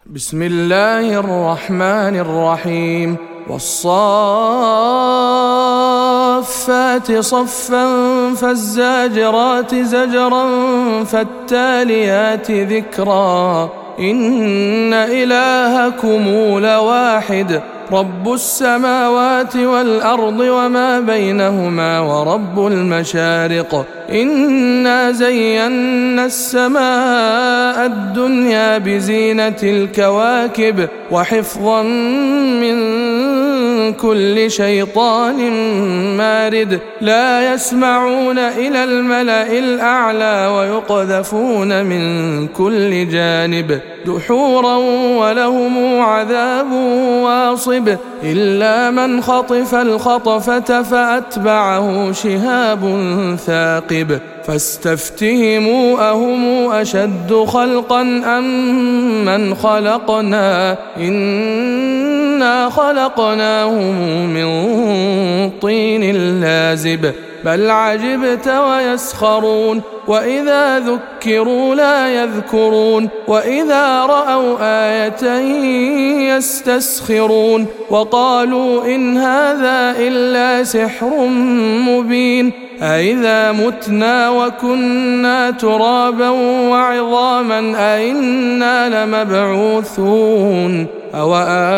بسم الله الرحمن الرحيم والصافات صفا فالزاجرات زجرا فالتاليات ذكرا إن إلهكم لواحد رب السماوات والأرض وما بينهما ورب المشارق إنا زينا السماء الدنيا بزينة الكواكب وحفظا من كل شيطان مارد لا يسمعون إلى الملأ الأعلى ويقذفون من كل جانب دحورا ولهم عذاب واصب إلا من خطف الخطفة فأتبعه شهاب ثاقب فاستفتهموا أهم أشد خلقا أم من خلقنا إنا خلقناهم من طين لازب بل عجبت ويسخرون وإذا ذكروا لا يذكرون وإذا رأوا آية يستسخرون وقالوا إن هذا إلا سحر مبين أإذا متنا وكنا ترابا وعظاما أإنا لمبعوثون أو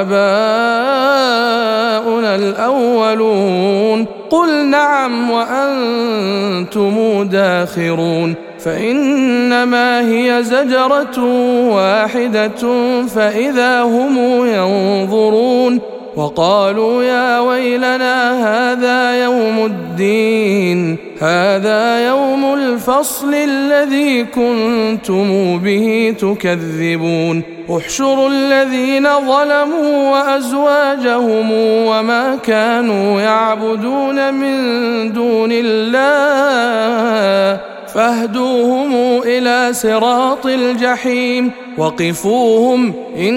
آباؤنا الأولون قل نعم وأنتم داخرون فإنما هي زجرة واحدة فإذا هم ينظرون وقالوا يا ويلنا هذا يوم الدين هذا يوم الفصل الذي كنتم به تكذبون احشروا الذين ظلموا وأزواجهم وما كانوا يعبدون من دون الله فاهدوهم إلى صراط الجحيم وقفوهم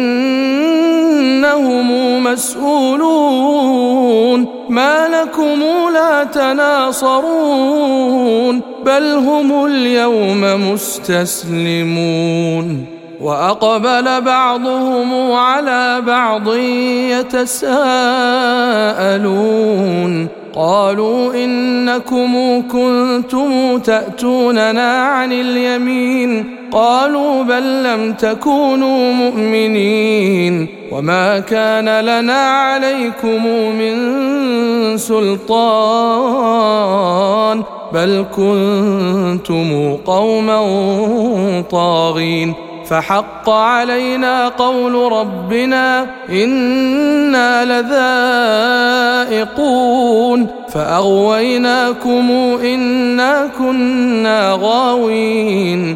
إنهم مسؤولون ما لكم لا تناصرون بل هم اليوم مستسلمون وأقبل بعضهم على بعض يتساءلون قالوا إنكم كنتم تأتوننا عن اليمين قالوا بل لم تكونوا مؤمنين وما كان لنا عليكم من سلطان بل كنتم قوما طاغين فحق علينا قول ربنا إنا لذائقون فأغويناكم إنا كنا غاوين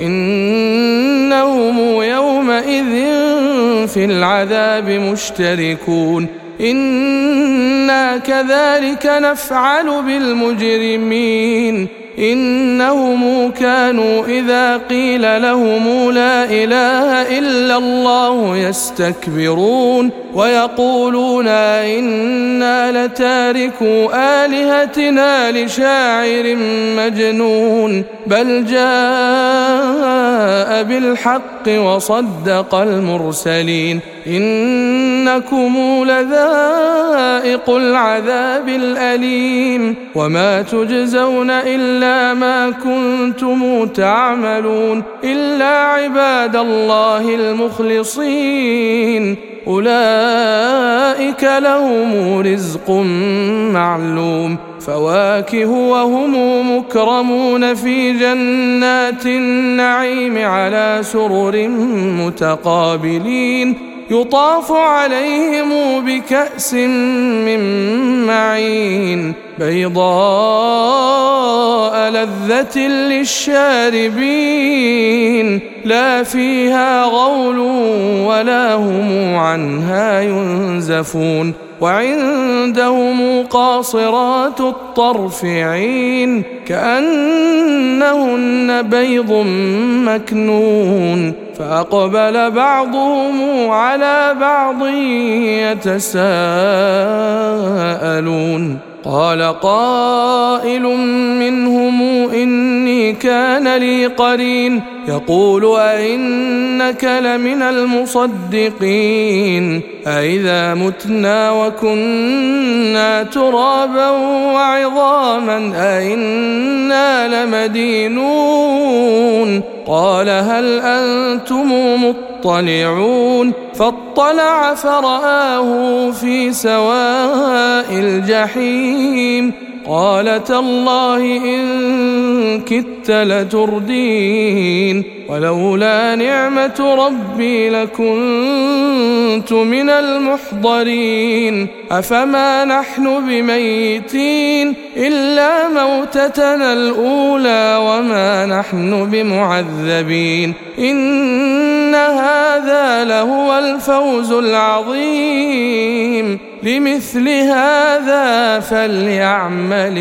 فإنهم يومئذ في العذاب مشتركون إنا كذلك نفعل بالمجرمين إنهم كانوا إذا قيل لهم لا إله إلا الله يستكبرون ويقولون إنا لتاركو آلهتنا لشاعر مجنون بل جاء بالحق وصدق المرسلين إنكم لذائق العذاب الأليم وما تجزون إلا ما كنتم تعملون إلا عباد الله المخلصين أولئك لهم رزق معلوم فواكه وهم مكرمون في جنات النعيم على سرر متقابلين يطاف عليهم بكأس من معين بيضاء لذة للشاربين لا فيها غول ولا هم عنها ينزفون وعندهم قاصرات الطرف عين كأنهن بيض مكنون فأقبل بعضهم على بعض يتساءلون قال قائل منهم إني كان لي قرين يقول أئنك لمن المصدقين أئذا متنا وكنا ترابا وعظاما أئنا لمدينون قال هل أنتم مطلعون فاطلع فرآه في سواء الجحيم قال تالله إن كدت لتردين ولولا نعمة ربي لكنت من المحضرين أفما نحن بميتين إلا موتتنا الأولى وما نحن بمعذبين إن هذا لهو الفوز العظيم لمثل هذا فليعمل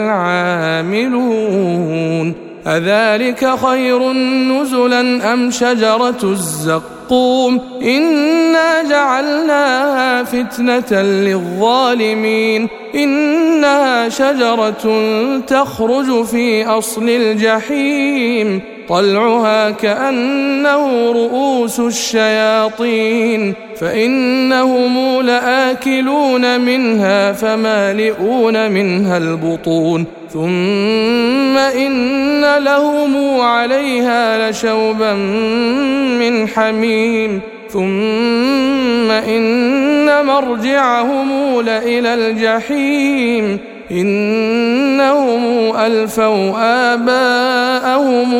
العاملون أذلك خير نزلا أم شجرة الزقوم إنا جعلناها فتنة للظالمين إنها شجرة تخرج في أصل الجحيم طلعها كأنه رؤوس الشياطين فإنهم لآكلون منها فمالئون منها البطون ثم إن لهم عليها لشوبا من حميم ثم إن مرجعهم لإلى الجحيم إنهم ألفوا آباءهم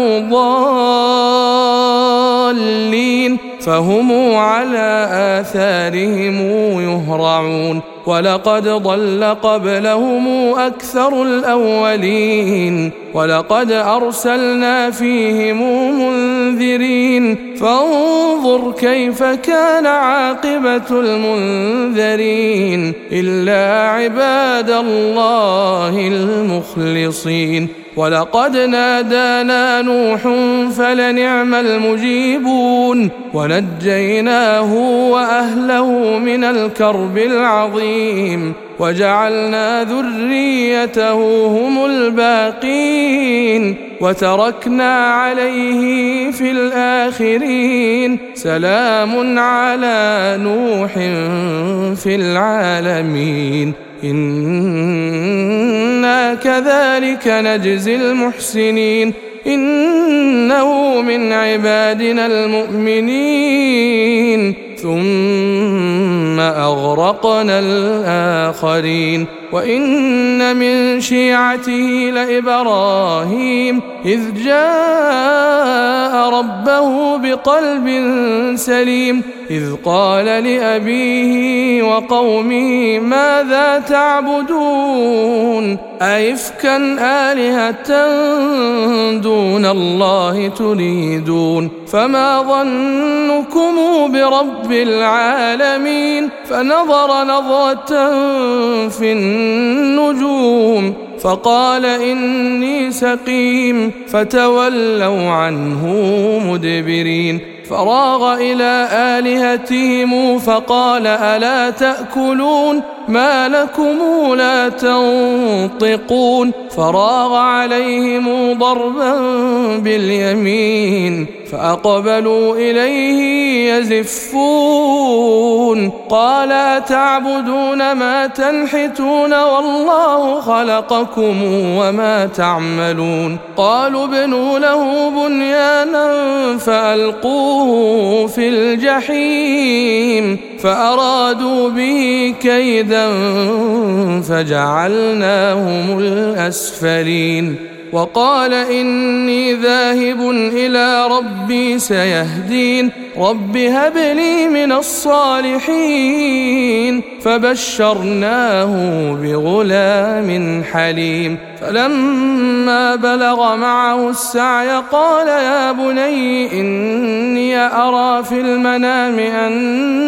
ضالين فهم على آثارهم يهرعون ولقد ضل قبلهم أكثر الأولين ولقد أرسلنا فيهم منذرين فانظر كيف كان عاقبة المنذرين إلا عباد الله المخلصين ولقد نادانا نوح فلنعم المجيبون ونجيناه وأهله من الكرب العظيم وجعلنا ذريته هم الباقين وتركنا عليه في الآخرين سلام على نوح في العالمين إنا كذلك نجزي المحسنين إنه من عبادنا المؤمنين ثم أغرقنا الآخرين وإن من شيعته لإبراهيم إذ جاء ربه بقلب سليم إذ قال لأبيه وقومه ماذا تعبدون أئفكا آلهة دون الله تريدون فما ظنكم برب العالمين فنظر نظرة في النجوم فقال إني سقيم فتولوا عنه مدبرين فراغ إلى آلهتهم فقال ألا تأكلون ما لكم لا تنطقون فراغ عليهم ضربا باليمين فأقبلوا إليه يزفون قال أتعبدون ما تنحتون والله خلقكم وما تعملون قالوا ابنوا له بنيانا فألقوه في الجحيم فأرادوا به كيدا فجعلناهم الأسفلين وقال إني ذاهب إلى ربي سيهدين رب هب لي من الصالحين فبشرناه بغلام حليم فلما بلغ معه السعي قال يا بني إني أرى في المنام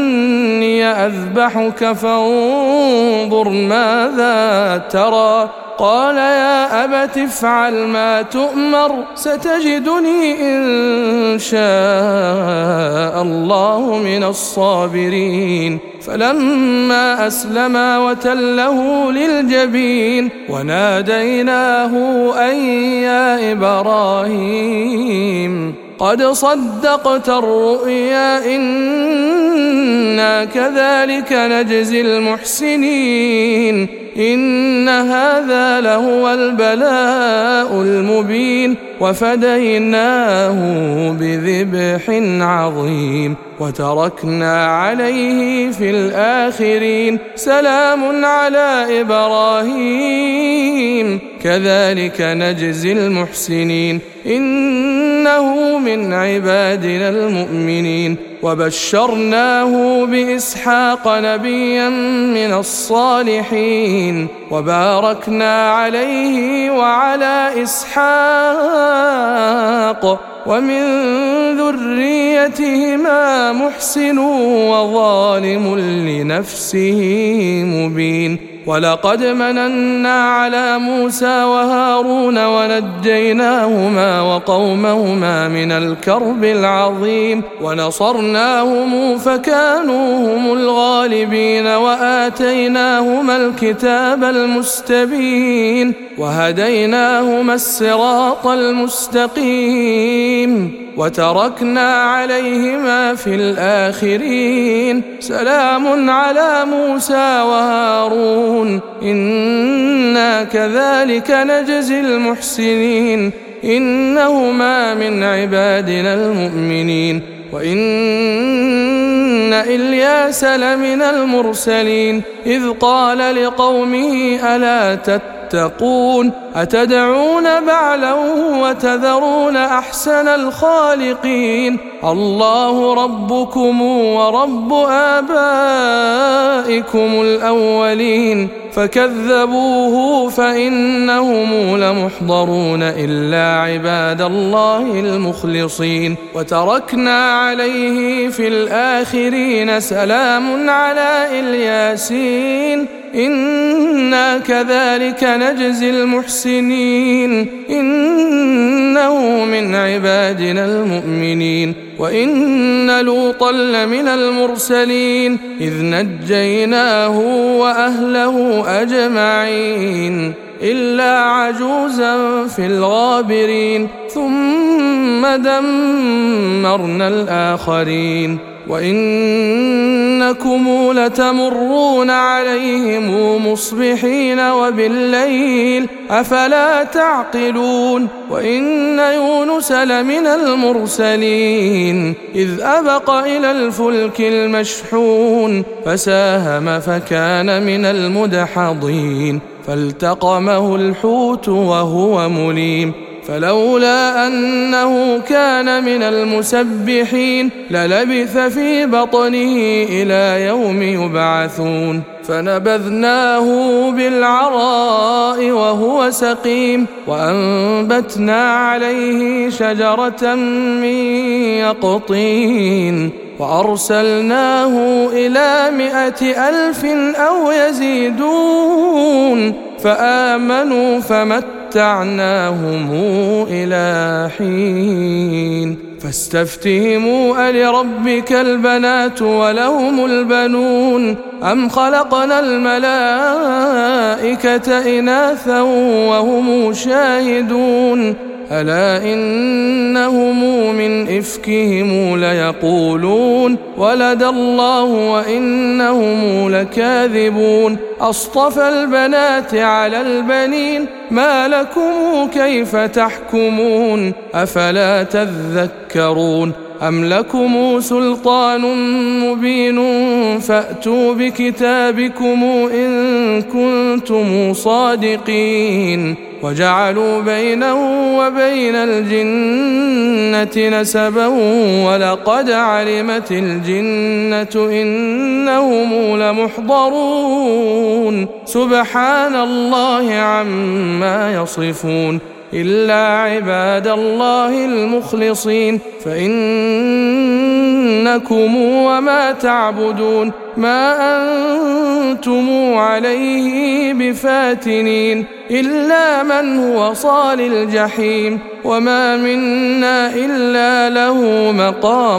أني أذبحك فانظر ماذا ترى قال يا أبت افعل ما تؤمر ستجدني إن شاء الله من الصابرين فلما أسلما وتله للجبين وناديناه أن يا إبراهيم قد صدقت الرؤيا إنا كذلك نجزي المحسنين إن هذا لهو البلاء المبين وفديناه بذبح عظيم وتركنا عليه في الآخرين سلام على إبراهيم كذلك نجزي المحسنين إنه من عبادنا المؤمنين وبشرناه بإسحاق نبيا من الصالحين وباركنا عليه وعلى إسحاق ومن ذريتهما محسن وظالم لنفسه مبين ولقد مننا على موسى وهارون ونجيناهما وقومهما من الكرب العظيم ونصرناهم فكانوا هم الغالبين وآتيناهما الكتاب المستبين وهديناهما الصراط المستقيم وتركنا عليهما في الآخرين سلام على موسى وهارون إنا كذلك نجزي المحسنين إنهما من عبادنا المؤمنين وإن إلياس لمن المرسلين إذ قال لقومه ألا تتقون أتدعون بعلا وتذرون أحسن الخالقين الله ربكم ورب آبائكم الأولين فكذبوه فإنهم لمحضرون إلا عباد الله المخلصين وتركنا عليه في الآخرين سلام على الياسين إنا كذلك نجزي المحسنين إنه من عبادنا المؤمنين وإن لوطا لمن المرسلين إذ نجيناه وأهله أجمعين إلا عجوزا في الغابرين ثم دمرنا الآخرين وإنكم لتمرون عليهم مصبحين وبالليل أفلا تعقلون وإن يونس لمن المرسلين إذ أبق إلى الفلك المشحون فساهم فكان من المدحضين فالتقمه الحوت وهو مليم فلولا أنه كان من المسبحين للبث في بطنه إلى يوم يبعثون فنبذناه بالعراء وهو سقيم وأنبتنا عليه شجرة من يقطين وأرسلناه إلى 100,000 أو يزيدون فآمنوا فمتعناهم إلى حين فاستفتهموا ألربك البنات ولهم البنون أم خلقنا الملائكة إناثا وهم شاهدون ألا إنهم من إفكهم ليقولون ولد الله وإنهم لكاذبون أصطفى البنات على البنين ما لكم كيف تحكمون أفلا تذكرون أم لكم سلطان مبين فأتوا بكتابكم إن كنتم صادقين وجعلوا بينه وبين الجنة نسبا ولقد علمت الجنة إنهم لمحضرون سبحان الله عما يصفون إلا عباد الله المخلصين فإن إنكم وما تعبدون ما أنتم عليه بفاتنين إلا من هو صال الجحيم وما منا إلا له مقام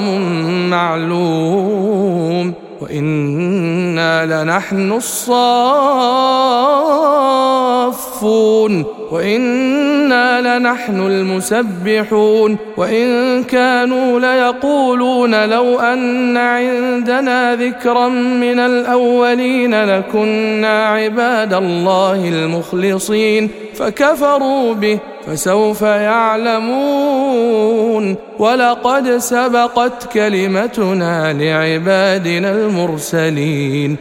معلوم وإنا لنحن الصافون وإنا لنحن المسبحون وإن كانوا ليقولون لو أن عندنا ذكرا من الأولين لكنا عباد الله المخلصين فكفروا به فسوف يعلمون ولقد سبقت كلمتنا لعبادنا المرسلين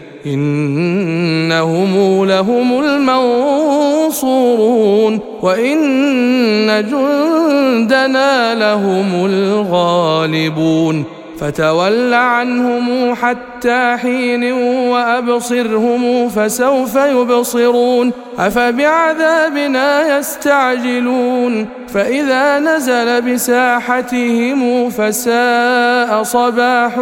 إنهم لهم المنصورون وإن جندنا لهم الغالبون فتول عنهم حتى حين وأبصرهم فسوف يبصرون أفبعذابنا يستعجلون فإذا نزل بساحتهم فساء صباح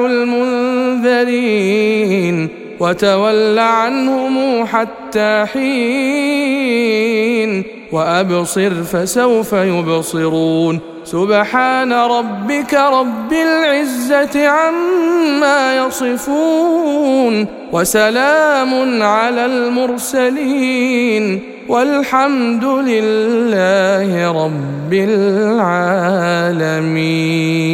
المنذرين وتول عنهم حتى حين وأبصر فسوف يبصرون سبحان ربك رب العزة عما يصفون وسلام على المرسلين والحمد لله رب العالمين.